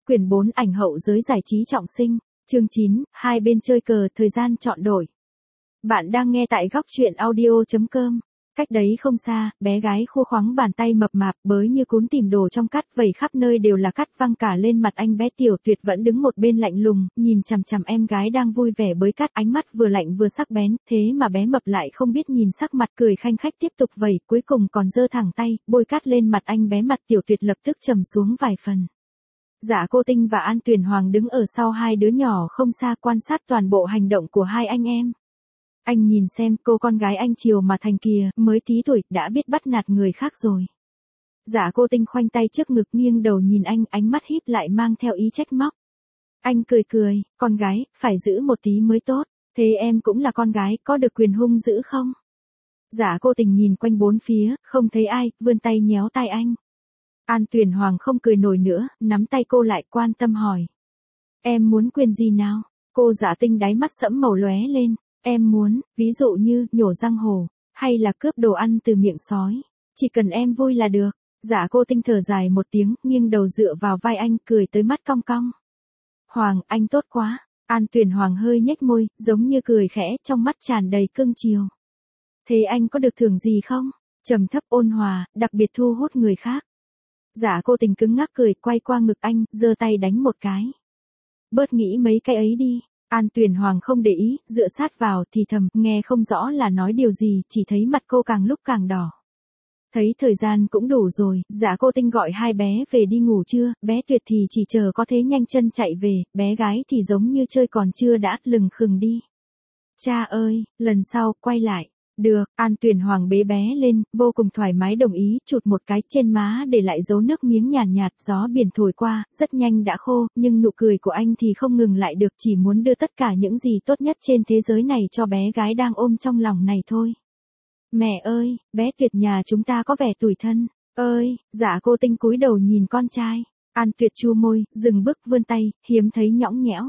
Quyển 4 ảnh hậu giới giải trí trọng sinh, chương 9, hai bên chơi cờ thời gian chọn đổi. Bạn đang nghe tại góc truyện audio.com. Cách đấy không xa, bé gái khô khoắng bàn tay mập mạp bới như cún tìm đồ trong cắt vẩy khắp nơi đều là cắt văng cả lên mặt anh bé Tiểu Tuyệt vẫn đứng một bên lạnh lùng, nhìn chằm chằm em gái đang vui vẻ bới cắt ánh mắt vừa lạnh vừa sắc bén, thế mà bé mập lại không biết nhìn sắc mặt cười khanh khách tiếp tục vẩy, cuối cùng còn giơ thẳng tay, bôi cắt lên mặt anh bé mặt Tiểu Tuyệt lập tức trầm xuống vài phần. Dạ Cô Tinh và An Tuyền Hoàng đứng ở sau hai đứa nhỏ không xa quan sát toàn bộ hành động của hai anh em. Anh nhìn xem cô con gái anh chiều mà thành kìa, mới tí tuổi, đã biết bắt nạt người khác rồi. Dạ Cô Tinh khoanh tay trước ngực nghiêng đầu nhìn anh, ánh mắt híp lại mang theo ý trách móc. Anh cười cười, con gái, phải giữ một tí mới tốt, thế em cũng là con gái, có được quyền hung dữ không? Dạ Cô Tình nhìn quanh bốn phía, không thấy ai, vươn tay nhéo tay anh. An Tuyền Hoàng không cười nổi nữa, nắm tay cô lại quan tâm hỏi. Em muốn quyền gì nào? Cô Dạ Tinh đáy mắt sẫm màu lóe lên. Em muốn, ví dụ như, nhổ răng hổ, hay là cướp đồ ăn từ miệng sói. Chỉ cần em vui là được. Dạ Cô Tinh thở dài một tiếng, nghiêng đầu dựa vào vai anh, cười tới mắt cong cong. Hoàng, anh tốt quá. An Tuyền Hoàng hơi nhếch môi, giống như cười khẽ, trong mắt tràn đầy cưng chiều. Thế anh có được thưởng gì không? Trầm thấp ôn hòa, đặc biệt thu hút người khác. Dạ Cô Tình cứng ngắc cười, quay qua ngực anh, giơ tay đánh một cái. Bớt nghĩ mấy cái ấy đi. An Tuyền Hoàng không để ý, dựa sát vào thì thầm, nghe không rõ là nói điều gì, chỉ thấy mặt cô càng lúc càng đỏ. Thấy thời gian cũng đủ rồi, Dạ Cô Tinh gọi hai bé về đi ngủ trưa, bé Tuyệt thì chỉ chờ có thế nhanh chân chạy về, bé gái thì giống như chơi còn chưa đã, lừng khừng đi. Cha ơi, lần sau, quay lại. Được, An Tuyền Hoàng bế bé lên, vô cùng thoải mái đồng ý, chụt một cái trên má để lại dấu nước miếng nhàn nhạt, gió biển thổi qua, rất nhanh đã khô, nhưng nụ cười của anh thì không ngừng lại được, chỉ muốn đưa tất cả những gì tốt nhất trên thế giới này cho bé gái đang ôm trong lòng này thôi. Mẹ ơi, bé Tuyệt nhà chúng ta có vẻ tủi thân, ơi, Dạ Cô Tinh cúi đầu nhìn con trai, An Tuyệt chu môi, dừng bước vươn tay, hiếm thấy nhõng nhẽo.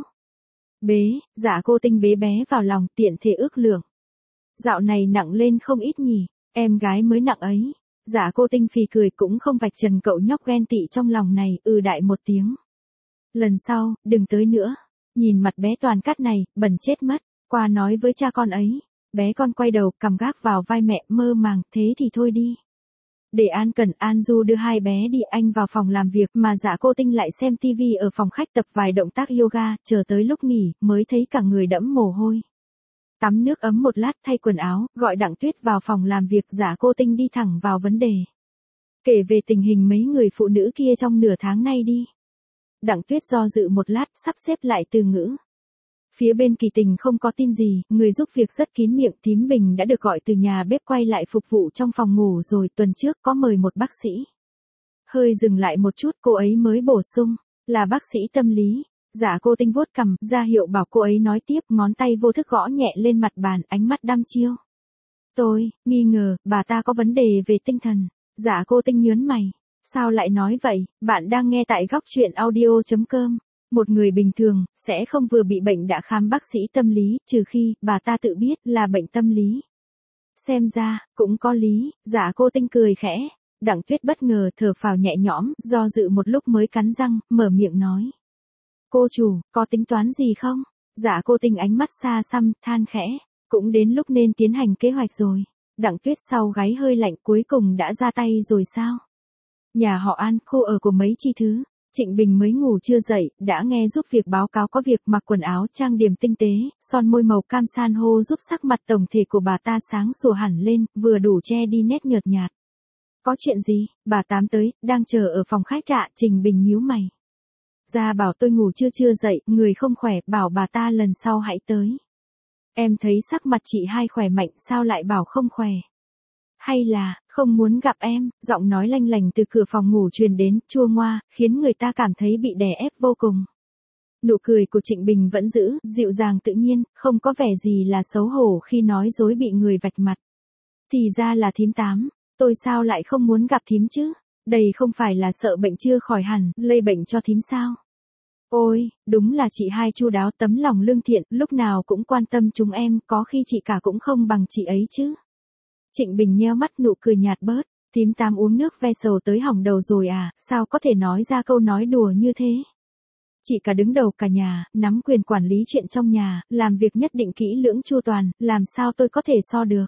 Bế, Dạ Cô Tinh bế bé vào lòng, tiện thể ước lượng. Dạo này nặng lên không ít nhỉ, em gái mới nặng ấy. Dạ Cô Tinh phì cười cũng không vạch trần cậu nhóc ghen tị trong lòng này, đại một tiếng. Lần sau, đừng tới nữa. Nhìn mặt bé toàn cắt này, bẩn chết mất, qua nói với cha con ấy. Bé con quay đầu, cằm gác vào vai mẹ, mơ màng, thế thì thôi đi. Để An Cẩn, An Du đưa hai bé đi, anh vào phòng làm việc mà Dạ Cô Tinh lại xem tivi ở phòng khách tập vài động tác yoga, chờ tới lúc nghỉ, mới thấy cả người đẫm mồ hôi. Tắm nước ấm một lát thay quần áo, gọi Đặng Tuyết vào phòng làm việc, Dạ Cô Tinh đi thẳng vào vấn đề. Kể về tình hình mấy người phụ nữ kia trong nửa tháng nay đi. Đặng Tuyết do dự một lát, sắp xếp lại từ ngữ. Phía bên Kỳ Tình không có tin gì, người giúp việc rất kín miệng, Thím Bình đã được gọi từ nhà bếp quay lại phục vụ trong phòng ngủ rồi, tuần trước có mời một bác sĩ. Hơi dừng lại một chút, cô ấy mới bổ sung, là bác sĩ tâm lý. Dạ Cô Tinh vuốt cằm, ra hiệu bảo cô ấy nói tiếp, ngón tay vô thức gõ nhẹ lên mặt bàn, ánh mắt đăm chiêu. Tôi, nghi ngờ, bà ta có vấn đề về tinh thần. Dạ Cô Tinh nhớn mày. Sao lại nói vậy, bạn đang nghe tại góc truyện audio.com. Một người bình thường, sẽ không vừa bị bệnh đã khám bác sĩ tâm lý, trừ khi, bà ta tự biết là bệnh tâm lý. Xem ra, cũng có lý, Dạ Cô Tinh cười khẽ. Đặng Tuyết bất ngờ thở phào nhẹ nhõm, do dự một lúc mới cắn răng, mở miệng nói. Cô chủ, có tính toán gì không? Dạ Cô Tinh ánh mắt xa xăm, than khẽ. Cũng đến lúc nên tiến hành kế hoạch rồi. Đặng Tuyết sau gáy hơi lạnh, cuối cùng đã ra tay rồi sao? Nhà họ An, khu ở của mấy chi thứ. Trịnh Bình mới ngủ chưa dậy, đã nghe giúp việc báo cáo có việc, mặc quần áo trang điểm tinh tế, son môi màu cam san hô giúp sắc mặt tổng thể của bà ta sáng sủa hẳn lên, vừa đủ che đi nét nhợt nhạt. Có chuyện gì? Bà Tám tới, đang chờ ở phòng khách ạ. Trịnh Bình nhíu mày. Ra bảo tôi ngủ chưa dậy, người không khỏe, bảo bà ta lần sau hãy tới. Em thấy sắc mặt chị hai khỏe mạnh, sao lại bảo không khỏe? Hay là, không muốn gặp em? Giọng nói lanh lành từ cửa phòng ngủ truyền đến, chua ngoa, khiến người ta cảm thấy bị đè ép vô cùng. Nụ cười của Trịnh Bình vẫn giữ, dịu dàng tự nhiên, không có vẻ gì là xấu hổ khi nói dối bị người vạch mặt. Thì ra là thím Tám, tôi sao lại không muốn gặp thím chứ? Đây không phải là sợ bệnh chưa khỏi hẳn, lây bệnh cho thím sao? Ôi, đúng là chị hai chu đáo, tấm lòng lương thiện, lúc nào cũng quan tâm chúng em, có khi chị cả cũng không bằng chị ấy chứ. Trịnh Bình nheo mắt, nụ cười nhạt bớt, thím Tám uống nước ve sầu tới hỏng đầu rồi à, sao có thể nói ra câu nói đùa như thế? Chị cả đứng đầu cả nhà, nắm quyền quản lý chuyện trong nhà, làm việc nhất định kỹ lưỡng chu toàn, làm sao tôi có thể so được.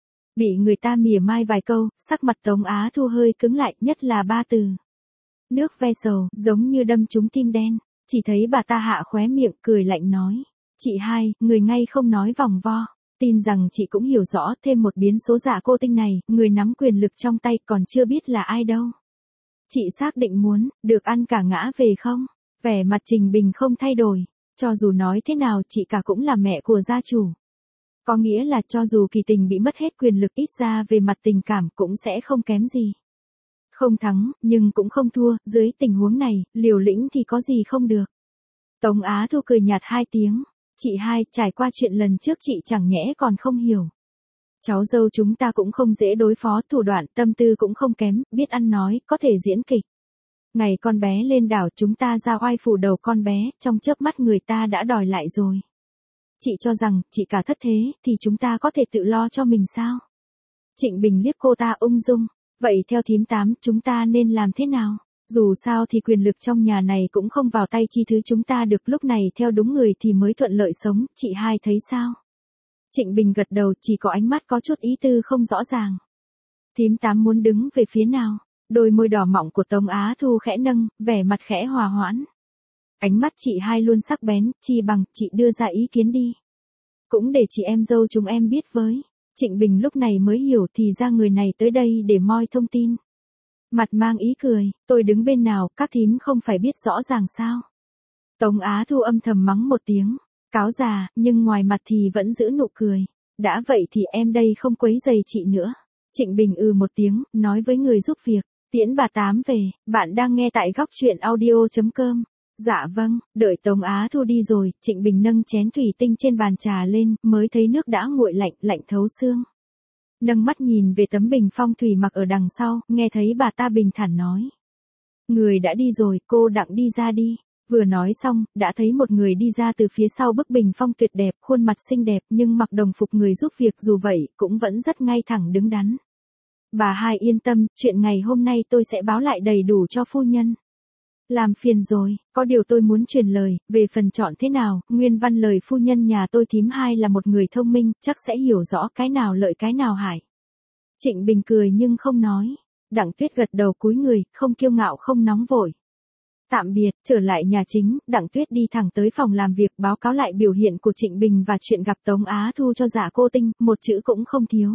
Bị người ta mỉa mai vài câu, sắc mặt Tống Á Thu hơi cứng lại, nhất là ba từ. Nước ve sầu, giống như đâm trúng tim đen. Chỉ thấy bà ta hạ khóe miệng, cười lạnh nói. Chị hai, người ngay không nói vòng vo. Tin rằng chị cũng hiểu rõ thêm một biến số giả cô tinh này, người nắm quyền lực trong tay còn chưa biết là ai đâu. Chị xác định muốn, được ăn cả ngã về không? Vẻ mặt Trình Bình không thay đổi. Cho dù nói thế nào chị cả cũng là mẹ của gia chủ. Có nghĩa là cho dù Kỳ Tình bị mất hết quyền lực ít ra về mặt tình cảm cũng sẽ không kém gì. Không thắng, nhưng cũng không thua, dưới tình huống này, liều lĩnh thì có gì không được. Tống Á Thu cười nhạt hai tiếng. Chị hai, trải qua chuyện lần trước chị chẳng nhẽ còn không hiểu. Cháu dâu chúng ta cũng không dễ đối phó, thủ đoạn, tâm tư cũng không kém, biết ăn nói, có thể diễn kịch. Ngày con bé lên đảo chúng ta ra oai phủ đầu con bé, trong chớp mắt người ta đã đòi lại rồi. Chị cho rằng, chị cả thất thế, thì chúng ta có thể tự lo cho mình sao? Trịnh Bình liếc cô ta ung dung. Vậy theo thím tám, chúng ta nên làm thế nào? Dù sao thì quyền lực trong nhà này cũng không vào tay chi thứ chúng ta được, lúc này theo đúng người thì mới thuận lợi sống, chị hai thấy sao? Trịnh Bình gật đầu, chỉ có ánh mắt có chút ý tư không rõ ràng. Thím tám muốn đứng về phía nào? Đôi môi đỏ mọng của Tống Á Thu khẽ nâng, vẻ mặt khẽ hòa hoãn. Ánh mắt chị hai luôn sắc bén, chi bằng chị đưa ra ý kiến đi. Cũng để chị em dâu chúng em biết với. Trịnh Bình lúc này mới hiểu thì ra người này tới đây để moi thông tin. Mặt mang ý cười, tôi đứng bên nào, các thím không phải biết rõ ràng sao. Tống Á Thu âm thầm mắng một tiếng, cáo già, nhưng ngoài mặt thì vẫn giữ nụ cười. Đã vậy thì em đây không quấy rầy chị nữa. Trịnh Bình một tiếng, nói với người giúp việc, tiễn bà Tám về, bạn đang nghe tại góc truyện audio.com. Dạ vâng, đợi Tống Á Thu đi rồi, Trịnh Bình nâng chén thủy tinh trên bàn trà lên, mới thấy nước đã nguội lạnh, lạnh thấu xương. Nâng mắt nhìn về tấm bình phong thủy mặc ở đằng sau, nghe thấy bà ta bình thản nói. Người đã đi rồi, cô đặng đi ra đi. Vừa nói xong, đã thấy một người đi ra từ phía sau bức bình phong tuyệt đẹp, khuôn mặt xinh đẹp nhưng mặc đồng phục người giúp việc dù vậy, cũng vẫn rất ngay thẳng đứng đắn. Bà hai yên tâm, chuyện ngày hôm nay tôi sẽ báo lại đầy đủ cho phu nhân. Làm phiền rồi, có điều tôi muốn truyền lời, về phần chọn thế nào, nguyên văn lời phu nhân nhà tôi thím hai là một người thông minh, chắc sẽ hiểu rõ cái nào lợi cái nào hại. Trịnh Bình cười nhưng không nói. Đặng Tuyết gật đầu cúi người, không kiêu ngạo không nóng vội. Tạm biệt, trở lại nhà chính, Đặng Tuyết đi thẳng tới phòng làm việc báo cáo lại biểu hiện của Trịnh Bình và chuyện gặp Tống Á Thu cho Dạ Cô Tinh, một chữ cũng không thiếu.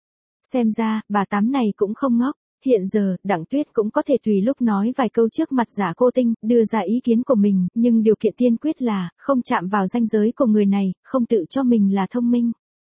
Xem ra, bà Tám này cũng không ngốc. Hiện giờ, Đặng Tuyết cũng có thể tùy lúc nói vài câu trước mặt Dạ Cô Tinh, đưa ra ý kiến của mình, nhưng điều kiện tiên quyết là, không chạm vào ranh giới của người này, không tự cho mình là thông minh.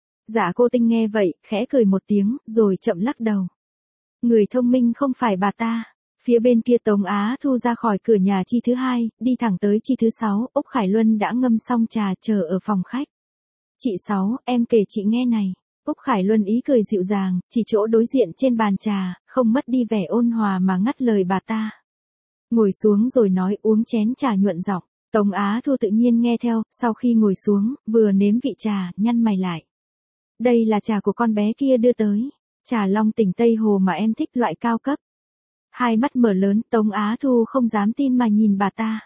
Dạ Cô Tinh nghe vậy, khẽ cười một tiếng, rồi chậm lắc đầu. Người thông minh không phải bà ta. Phía bên kia Tống Á Thu ra khỏi cửa nhà chi thứ hai, đi thẳng tới chi thứ 6, Úc Khải Luân đã ngâm xong trà chờ ở phòng khách. Chị Sáu, em kể chị nghe này. Úc Khải Luân ý cười dịu dàng, chỉ chỗ đối diện trên bàn trà, không mất đi vẻ ôn hòa mà ngắt lời bà ta. Ngồi xuống rồi nói uống chén trà nhuận giọng. Tống Á Thu tự nhiên nghe theo, sau khi ngồi xuống, vừa nếm vị trà, nhăn mày lại. Đây là trà của con bé kia đưa tới. Trà Long Tỉnh Tây Hồ mà em thích, loại cao cấp. Hai mắt mở lớn, Tống Á Thu không dám tin mà nhìn bà ta.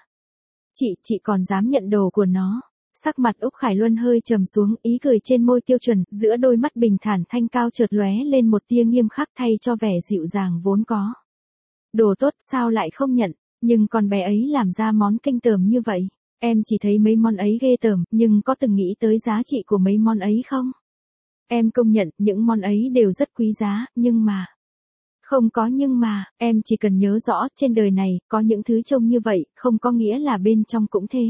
Chị còn dám nhận đồ của nó. Sắc mặt Úc Khải Luân hơi trầm xuống, ý cười trên môi tiêu chuẩn, giữa đôi mắt bình thản thanh cao chợt lóe lên một tia nghiêm khắc thay cho vẻ dịu dàng vốn có. Đồ tốt sao lại không nhận, nhưng con bé ấy làm ra món kinh tởm như vậy. Em chỉ thấy mấy món ấy ghê tởm, nhưng có từng nghĩ tới giá trị của mấy món ấy không? Em công nhận, những món ấy đều rất quý giá, nhưng mà... Không có nhưng mà, em chỉ cần nhớ rõ, trên đời này, có những thứ trông như vậy, không có nghĩa là bên trong cũng thế.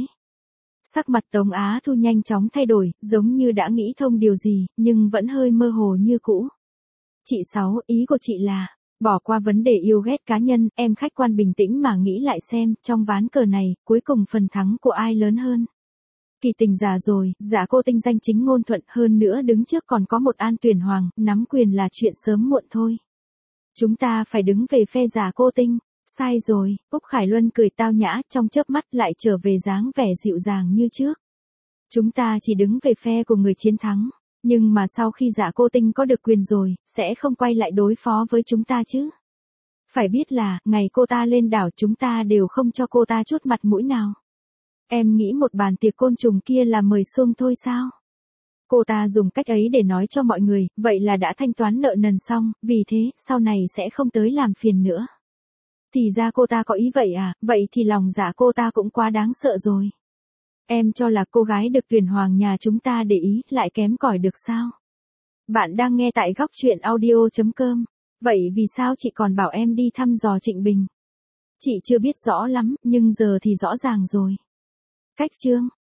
Sắc mặt Tống Á Thu nhanh chóng thay đổi, giống như đã nghĩ thông điều gì, nhưng vẫn hơi mơ hồ như cũ. Chị Sáu, ý của chị là, bỏ qua vấn đề yêu ghét cá nhân, em khách quan bình tĩnh mà nghĩ lại xem, trong ván cờ này, cuối cùng phần thắng của ai lớn hơn. Kỳ Tình già rồi, Dạ Cô Tinh danh chính ngôn thuận, hơn nữa đứng trước còn có một An Tuyển Hoàng, nắm quyền là chuyện sớm muộn thôi. Chúng ta phải đứng về phe Dạ Cô Tinh. Sai rồi, Úc Khải Luân cười tao nhã, trong chớp mắt lại trở về dáng vẻ dịu dàng như trước. Chúng ta chỉ đứng về phe của người chiến thắng, nhưng mà sau khi Dạ Cô Tinh có được quyền rồi, sẽ không quay lại đối phó với chúng ta chứ. Phải biết là, ngày cô ta lên đảo chúng ta đều không cho cô ta chút mặt mũi nào. Em nghĩ một bàn tiệc côn trùng kia là mời xuông thôi sao? Cô ta dùng cách ấy để nói cho mọi người, vậy là đã thanh toán nợ nần xong, vì thế, sau này sẽ không tới làm phiền nữa. Thì ra cô ta có ý vậy à, vậy thì lòng dạ cô ta cũng quá đáng sợ rồi. Em cho là cô gái được tuyển hoàng nhà chúng ta để ý, lại kém cỏi được sao? Bạn đang nghe tại góc chuyện audio.com. Vậy vì sao chị còn bảo em đi thăm dò Trịnh Bình? Chị chưa biết rõ lắm, nhưng giờ thì rõ ràng rồi. Cách chương